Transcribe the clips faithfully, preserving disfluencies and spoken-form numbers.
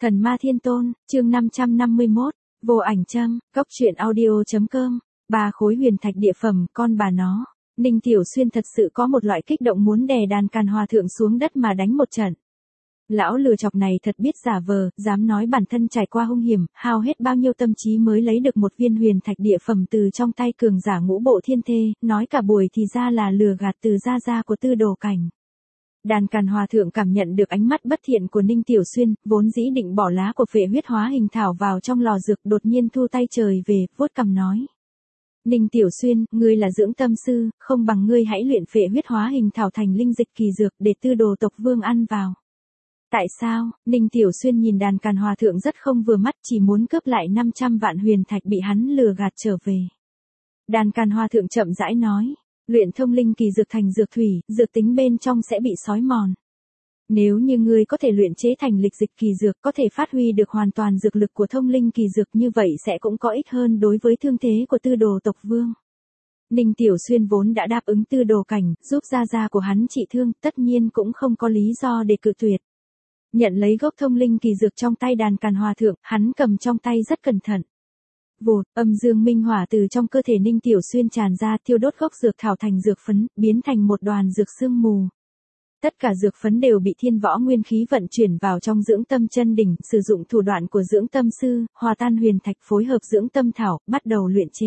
Thần ma thiên tôn, chương năm trăm năm mươi mốt, vô ảnh châm, cốc truyện audio.com, ba khối huyền thạch địa phẩm, con bà nó. Ninh Tiểu Xuyên thật sự có một loại kích động muốn đè đàn Càn Hòa Thượng xuống đất mà đánh một trận. Lão lừa chọc này thật biết giả vờ, dám nói bản thân trải qua hung hiểm, hao hết bao nhiêu tâm trí mới lấy được một viên huyền thạch địa phẩm từ trong tay cường giả ngũ bộ thiên thê, nói cả buổi thì ra là lừa gạt từ gia gia của Tư Đồ Cảnh. Đàn Càn Hòa Thượng cảm nhận được ánh mắt bất thiện của Ninh Tiểu Xuyên, vốn dĩ định bỏ lá của phệ huyết hóa hình thảo vào trong lò dược, đột nhiên thu tay trời về, vuốt cằm nói. Ninh Tiểu Xuyên, ngươi là dưỡng tâm sư, không bằng ngươi hãy luyện phệ huyết hóa hình thảo thành linh dịch kỳ dược để Tư Đồ tộc vương ăn vào. Tại sao? Ninh Tiểu Xuyên nhìn Đàn Càn Hòa Thượng rất không vừa mắt, chỉ muốn cướp lại năm trăm vạn huyền thạch bị hắn lừa gạt trở về. Đàn Càn Hòa Thượng chậm rãi nói. Luyện thông linh kỳ dược thành dược thủy, dược tính bên trong sẽ bị xói mòn. Nếu như ngươi có thể luyện chế thành lịch dịch kỳ dược, có thể phát huy được hoàn toàn dược lực của thông linh kỳ dược, như vậy sẽ cũng có ích hơn đối với thương thế của Tư Đồ tộc vương. Ninh Tiểu Xuyên vốn đã đáp ứng Tư Đồ Cảnh, giúp gia gia của hắn trị thương, tất nhiên cũng không có lý do để cự tuyệt. Nhận lấy gốc thông linh kỳ dược trong tay Đàn Càn Hòa Thượng, hắn cầm trong tay rất cẩn thận. Vụt, âm dương minh hỏa từ trong cơ thể Ninh Tiểu Xuyên tràn ra, thiêu đốt gốc dược thảo thành dược phấn, biến thành một đoàn dược sương mù. Tất cả dược phấn đều bị thiên võ nguyên khí vận chuyển vào trong dưỡng tâm chân đỉnh, sử dụng thủ đoạn của dưỡng tâm sư, hòa tan huyền thạch phối hợp dưỡng tâm thảo, bắt đầu luyện chế.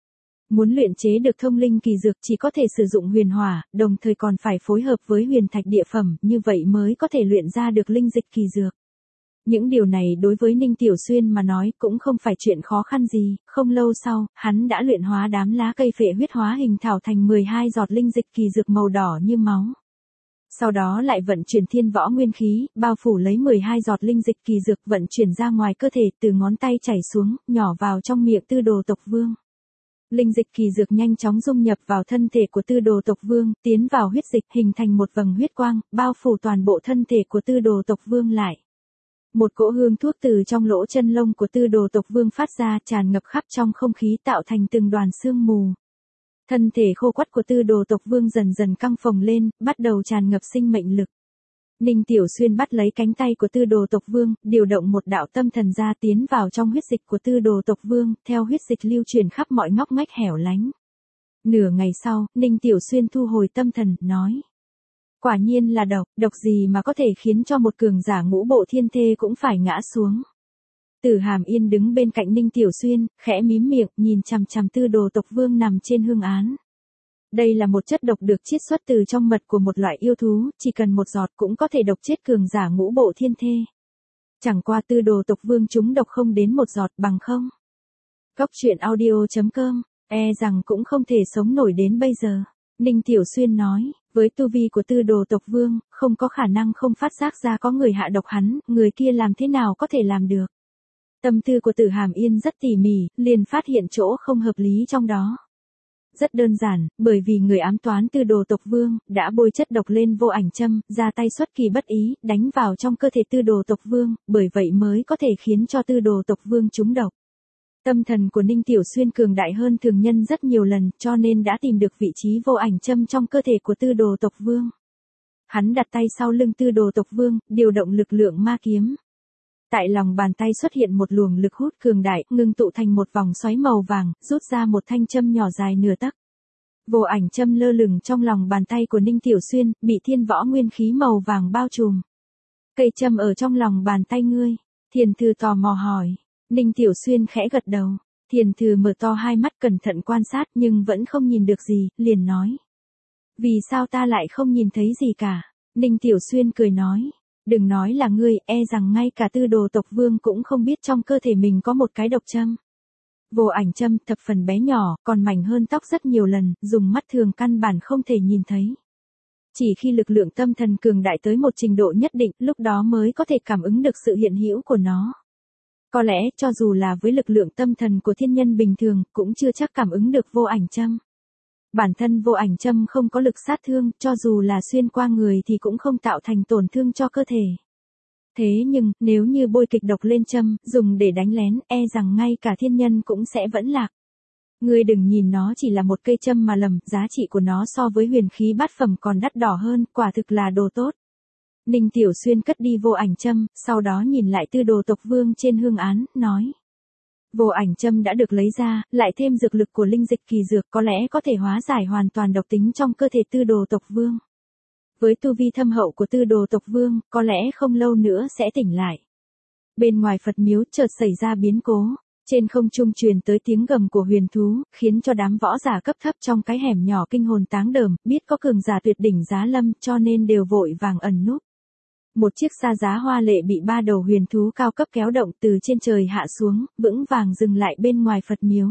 Muốn luyện chế được thông linh kỳ dược chỉ có thể sử dụng huyền hỏa, đồng thời còn phải phối hợp với huyền thạch địa phẩm, như vậy mới có thể luyện ra được linh dịch kỳ dược. Những điều này đối với Ninh Tiểu Xuyên mà nói cũng không phải chuyện khó khăn gì, không lâu sau, hắn đã luyện hóa đám lá cây phệ huyết hóa hình thảo thành mười hai giọt linh dịch kỳ dược màu đỏ như máu. Sau đó lại vận chuyển thiên võ nguyên khí, bao phủ lấy mười hai giọt linh dịch kỳ dược vận chuyển ra ngoài cơ thể, từ ngón tay chảy xuống, nhỏ vào trong miệng Tư Đồ tộc vương. Linh dịch kỳ dược nhanh chóng dung nhập vào thân thể của Tư Đồ tộc vương, tiến vào huyết dịch, hình thành một vầng huyết quang, bao phủ toàn bộ thân thể của Tư Đồ tộc vương lại. Một cỗ hương thuốc từ trong lỗ chân lông của Tư Đồ tộc vương phát ra, tràn ngập khắp trong không khí, tạo thành từng đoàn sương mù. Thân thể khô quắt của Tư Đồ tộc vương dần dần căng phồng lên, bắt đầu tràn ngập sinh mệnh lực. Ninh Tiểu Xuyên bắt lấy cánh tay của Tư Đồ tộc vương, điều động một đạo tâm thần ra, tiến vào trong huyết dịch của Tư Đồ tộc vương, theo huyết dịch lưu truyền khắp mọi ngóc ngách hẻo lánh. Nửa ngày sau, Ninh Tiểu Xuyên thu hồi tâm thần, nói. Quả nhiên là độc, độc gì mà có thể khiến cho một cường giả ngũ bộ thiên thê cũng phải ngã xuống. Tử Hàm Yên đứng bên cạnh Ninh Tiểu Xuyên, khẽ mím miệng, nhìn chằm chằm Tư Đồ tộc vương nằm trên hương án. Đây là một chất độc được chiết xuất từ trong mật của một loại yêu thú, chỉ cần một giọt cũng có thể độc chết cường giả ngũ bộ thiên thê. Chẳng qua Tư Đồ tộc vương chúng độc không đến một giọt, bằng không. Cốc truyện audio.com, e rằng cũng không thể sống nổi đến bây giờ. Ninh Tiểu Xuyên nói, với tu vi của Tư Đồ tộc vương, không có khả năng không phát giác ra có người hạ độc hắn, người kia làm thế nào có thể làm được. Tâm tư của Tử Hàm Yên rất tỉ mỉ, liền phát hiện chỗ không hợp lý trong đó. Rất đơn giản, bởi vì người ám toán Tư Đồ tộc vương, đã bôi chất độc lên vô ảnh châm, ra tay xuất kỳ bất ý, đánh vào trong cơ thể Tư Đồ tộc vương, bởi vậy mới có thể khiến cho Tư Đồ tộc vương trúng độc. Tâm thần của Ninh Tiểu Xuyên cường đại hơn thường nhân rất nhiều lần, cho nên đã tìm được vị trí vô ảnh châm trong cơ thể của Tư Đồ tộc vương. Hắn đặt tay sau lưng Tư Đồ tộc vương, điều động lực lượng ma kiếm. Tại lòng bàn tay xuất hiện một luồng lực hút cường đại, ngưng tụ thành một vòng xoáy màu vàng, rút ra một thanh châm nhỏ dài nửa tấc. Vô ảnh châm lơ lửng trong lòng bàn tay của Ninh Tiểu Xuyên, bị thiên võ nguyên khí màu vàng bao trùm. Cây châm ở trong lòng bàn tay ngươi. Thiền Thư tò mò hỏi. Ninh Tiểu Xuyên khẽ gật đầu. Thiền Thư mở to hai mắt cẩn thận quan sát nhưng vẫn không nhìn được gì, liền nói. Vì sao ta lại không nhìn thấy gì cả? Ninh Tiểu Xuyên cười nói. Đừng nói là ngươi, e rằng ngay cả Tư Đồ tộc vương cũng không biết trong cơ thể mình có một cái độc châm. Vô ảnh châm thập phần bé nhỏ, còn mảnh hơn tóc rất nhiều lần, dùng mắt thường căn bản không thể nhìn thấy. Chỉ khi lực lượng tâm thần cường đại tới một trình độ nhất định, lúc đó mới có thể cảm ứng được sự hiện hữu của nó. Có lẽ, cho dù là với lực lượng tâm thần của thiên nhân bình thường, cũng chưa chắc cảm ứng được vô ảnh châm. Bản thân vô ảnh châm không có lực sát thương, cho dù là xuyên qua người thì cũng không tạo thành tổn thương cho cơ thể. Thế nhưng, nếu như bôi kịch độc lên châm, dùng để đánh lén, e rằng ngay cả thiên nhân cũng sẽ vẫn lạc. Ngươi đừng nhìn nó chỉ là một cây châm mà lầm, giá trị của nó so với huyền khí bát phẩm còn đắt đỏ hơn, quả thực là đồ tốt. Ninh Tiểu Xuyên cất đi vô ảnh châm, sau đó nhìn lại tư đồ tộc vương trên hương án, nói. Vô ảnh châm đã được lấy ra, lại thêm dược lực của linh dịch kỳ dược có lẽ có thể hóa giải hoàn toàn độc tính trong cơ thể tư đồ tộc vương. Với tu vi thâm hậu của tư đồ tộc vương, có lẽ không lâu nữa sẽ tỉnh lại. Bên ngoài Phật miếu chợt xảy ra biến cố. Trên không trung truyền tới tiếng gầm của huyền thú, khiến cho đám võ giả cấp thấp trong cái hẻm nhỏ kinh hồn táng đờm, biết có cường giả tuyệt đỉnh giá lâm cho nên đều vội vàng ẩn núp. Một chiếc xa giá hoa lệ bị ba đầu huyền thú cao cấp kéo động từ trên trời hạ xuống, vững vàng dừng lại bên ngoài Phật miếu.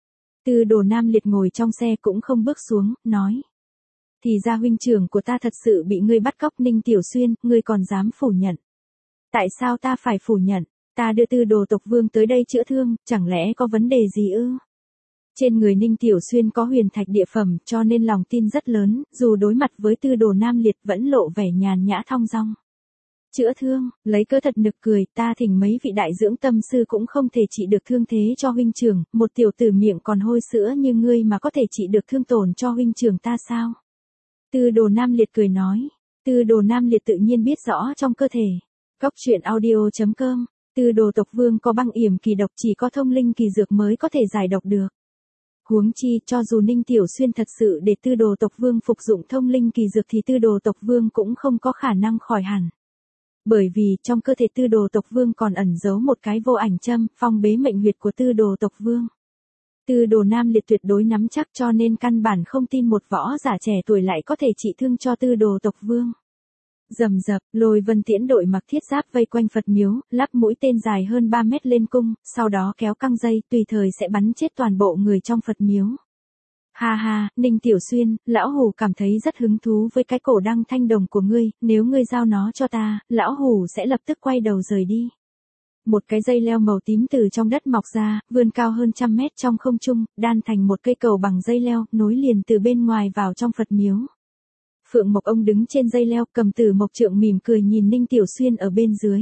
Tư Đồ Nam Liệt ngồi trong xe cũng không bước xuống, nói. Thì ra huynh trưởng của ta thật sự bị ngươi bắt cóc. Ninh Tiểu Xuyên, ngươi còn dám phủ nhận. Tại sao ta phải phủ nhận? Ta đưa Tư Đồ tộc vương tới đây chữa thương, chẳng lẽ có vấn đề gì ư? Trên người Ninh Tiểu Xuyên có huyền thạch địa phẩm cho nên lòng tin rất lớn, dù đối mặt với Tư Đồ Nam Liệt vẫn lộ vẻ nhàn nhã thong dong. Chữa thương, lấy cớ thật nực cười, ta thỉnh mấy vị đại dưỡng tâm sư cũng không thể trị được thương thế cho huynh trưởng, một tiểu tử miệng còn hôi sữa như ngươi mà có thể trị được thương tổn cho huynh trưởng ta sao? Tư Đồ Nam Liệt cười nói. Tư Đồ Nam Liệt tự nhiên biết rõ trong cơ thể. Cóc truyện audio chấm com. Tư Đồ tộc vương có băng yểm kỳ độc, chỉ có thông linh kỳ dược mới có thể giải độc được. Huống chi, cho dù Ninh Tiểu Xuyên thật sự để Tư Đồ tộc vương phục dụng thông linh kỳ dược thì Tư Đồ tộc vương cũng không có khả năng khỏi hẳn. Bởi vì trong cơ thể Tư Đồ tộc vương còn ẩn giấu một cái vô ảnh châm, phong bế mệnh huyệt của Tư Đồ tộc vương. Tư Đồ Nam Liệt tuyệt đối nắm chắc cho nên căn bản không tin một võ giả trẻ tuổi lại có thể trị thương cho Tư Đồ tộc vương. Rầm rập, Lôi Vân Tiễn đội mặc thiết giáp vây quanh Phật miếu, lắp mũi tên dài hơn ba mét lên cung, sau đó kéo căng dây, tùy thời sẽ bắn chết toàn bộ người trong Phật miếu. Ha ha, Ninh Tiểu Xuyên, lão hủ cảm thấy rất hứng thú với cái cổ đăng thanh đồng của ngươi, nếu ngươi giao nó cho ta, lão hủ sẽ lập tức quay đầu rời đi. Một cái dây leo màu tím từ trong đất mọc ra, vươn cao hơn trăm mét trong không trung, đan thành một cây cầu bằng dây leo, nối liền từ bên ngoài vào trong Phật miếu. Phượng Mộc Ông đứng trên dây leo, cầm Tử Mộc Trượng mỉm cười nhìn Ninh Tiểu Xuyên ở bên dưới.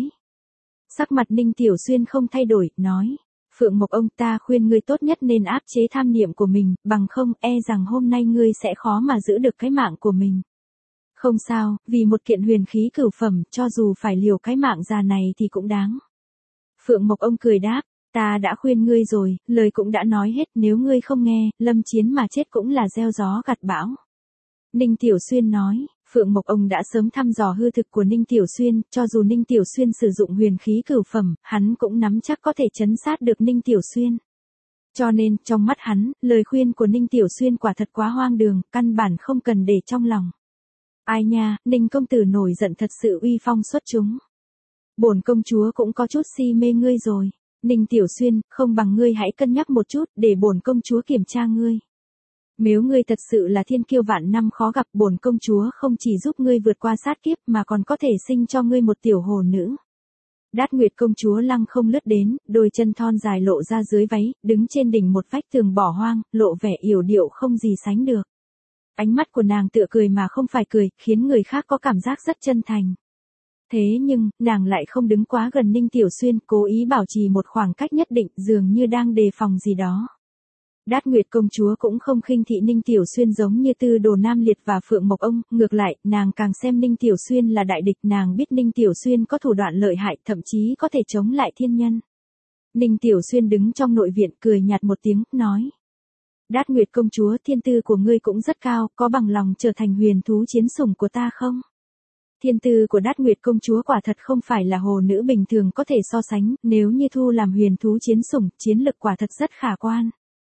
Sắc mặt Ninh Tiểu Xuyên không thay đổi, nói. Phượng Mộc Ông, ta khuyên ngươi tốt nhất nên áp chế tham niệm của mình, bằng không e rằng hôm nay ngươi sẽ khó mà giữ được cái mạng của mình. Không sao, vì một kiện huyền khí cửu phẩm, cho dù phải liều cái mạng già này thì cũng đáng. Phượng Mộc Ông cười đáp, ta đã khuyên ngươi rồi, lời cũng đã nói hết, nếu ngươi không nghe, lâm chiến mà chết cũng là gieo gió gặt bão. Ninh Tiểu Xuyên nói, Phượng Mộc Ông đã sớm thăm dò hư thực của Ninh Tiểu Xuyên, cho dù Ninh Tiểu Xuyên sử dụng huyền khí cửu phẩm, hắn cũng nắm chắc có thể trấn sát được Ninh Tiểu Xuyên. Cho nên, trong mắt hắn, lời khuyên của Ninh Tiểu Xuyên quả thật quá hoang đường, căn bản không cần để trong lòng. Ai nha, Ninh công tử nổi giận thật sự uy phong xuất chúng. Bổn công chúa cũng có chút si mê ngươi rồi. Ninh Tiểu Xuyên, không bằng ngươi hãy cân nhắc một chút, để bổn công chúa kiểm tra ngươi. Nếu ngươi thật sự là thiên kiêu vạn năm khó gặp, bổn công chúa không chỉ giúp ngươi vượt qua sát kiếp mà còn có thể sinh cho ngươi một tiểu hồ nữ. Đát Nguyệt công chúa lăng không lướt đến, đôi chân thon dài lộ ra dưới váy, đứng trên đỉnh một vách tường bỏ hoang, lộ vẻ yểu điệu không gì sánh được. Ánh mắt của nàng tựa cười mà không phải cười, khiến người khác có cảm giác rất chân thành. Thế nhưng, nàng lại không đứng quá gần Ninh Tiểu Xuyên, cố ý bảo trì một khoảng cách nhất định, dường như đang đề phòng gì đó. Đát Nguyệt công chúa cũng không khinh thị Ninh Tiểu Xuyên giống như Tư Đồ Nam Liệt và Phượng Mộc Ông, ngược lại, nàng càng xem Ninh Tiểu Xuyên là đại địch, nàng biết Ninh Tiểu Xuyên có thủ đoạn lợi hại, thậm chí có thể chống lại thiên nhân. Ninh Tiểu Xuyên đứng trong nội viện, cười nhạt một tiếng, nói. Đát Nguyệt công chúa, thiên tư của ngươi cũng rất cao, có bằng lòng trở thành huyền thú chiến sủng của ta không? Thiên tư của Đát Nguyệt công chúa quả thật không phải là hồ nữ bình thường có thể so sánh, nếu như thu làm huyền thú chiến sủng, chiến lực quả thật rất khả quan.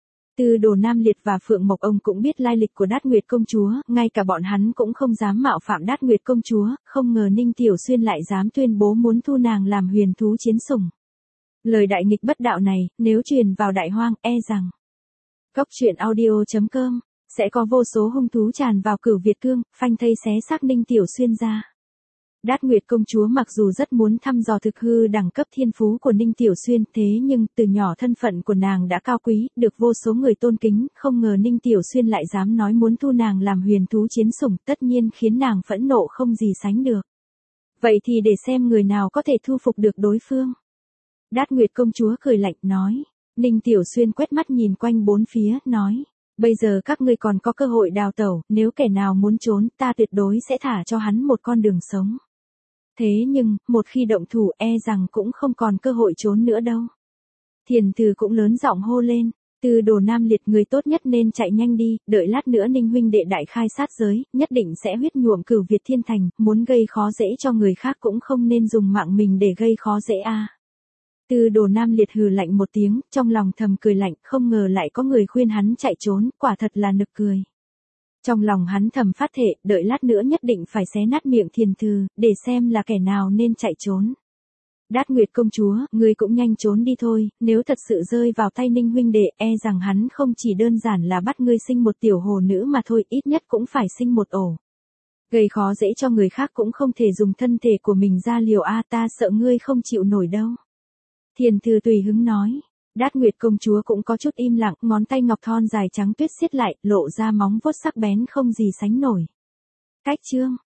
Tư Đồ Nam Liệt và Phượng Mộc Ông cũng biết lai lịch của Đát Nguyệt công chúa, ngay cả bọn hắn cũng không dám mạo phạm Đát Nguyệt công chúa, không ngờ Ninh Tiểu Xuyên lại dám tuyên bố muốn thu nàng làm huyền thú chiến sủng. Lời đại nghịch bất đạo này, nếu truyền vào đại hoang, e rằng Cóc truyện audio chấm com sẽ có vô số hung thú tràn vào Cửu Việt Cương, phanh thây xé xác Ninh Tiểu Xuyên ra. Đát Nguyệt công chúa mặc dù rất muốn thăm dò thực hư đẳng cấp thiên phú của Ninh Tiểu Xuyên, thế nhưng từ nhỏ thân phận của nàng đã cao quý, được vô số người tôn kính, không ngờ Ninh Tiểu Xuyên lại dám nói muốn thu nàng làm huyền thú chiến sủng, tất nhiên khiến nàng phẫn nộ không gì sánh được. Vậy thì để xem người nào có thể thu phục được đối phương. Đát Nguyệt công chúa cười lạnh nói. Ninh Tiểu Xuyên quét mắt nhìn quanh bốn phía, nói. Bây giờ các ngươi còn có cơ hội đào tẩu, nếu kẻ nào muốn trốn, ta tuyệt đối sẽ thả cho hắn một con đường sống. Thế nhưng, một khi động thủ e rằng cũng không còn cơ hội trốn nữa đâu. Thiền Từ cũng lớn giọng hô lên, Tư Đồ Nam Liệt người tốt nhất nên chạy nhanh đi, đợi lát nữa Ninh huynh đệ đại khai sát giới, nhất định sẽ huyết nhuộm cửu Việt Thiên Thành, muốn gây khó dễ cho người khác cũng không nên dùng mạng mình để gây khó dễ a. À. Tư Đồ Nam Liệt hừ lạnh một tiếng, trong lòng thầm cười lạnh, không ngờ lại có người khuyên hắn chạy trốn, quả thật là nực cười. Trong lòng hắn thầm phát thệ, đợi lát nữa nhất định phải xé nát miệng Thiền Từ, để xem là kẻ nào nên chạy trốn. Đát Nguyệt công chúa, ngươi cũng nhanh trốn đi thôi, nếu thật sự rơi vào tay Ninh huynh đệ, e rằng hắn không chỉ đơn giản là bắt ngươi sinh một tiểu hồ nữ mà thôi, ít nhất cũng phải sinh một ổ. Gây khó dễ cho người khác cũng không thể dùng thân thể của mình ra liều a, ta sợ ngươi không chịu nổi đâu. Thiền Từ tùy hứng nói. Đát Nguyệt công chúa cũng có chút im lặng, ngón tay ngọc thon dài trắng tuyết siết lại, lộ ra móng vuốt sắc bén không gì sánh nổi. Cách chương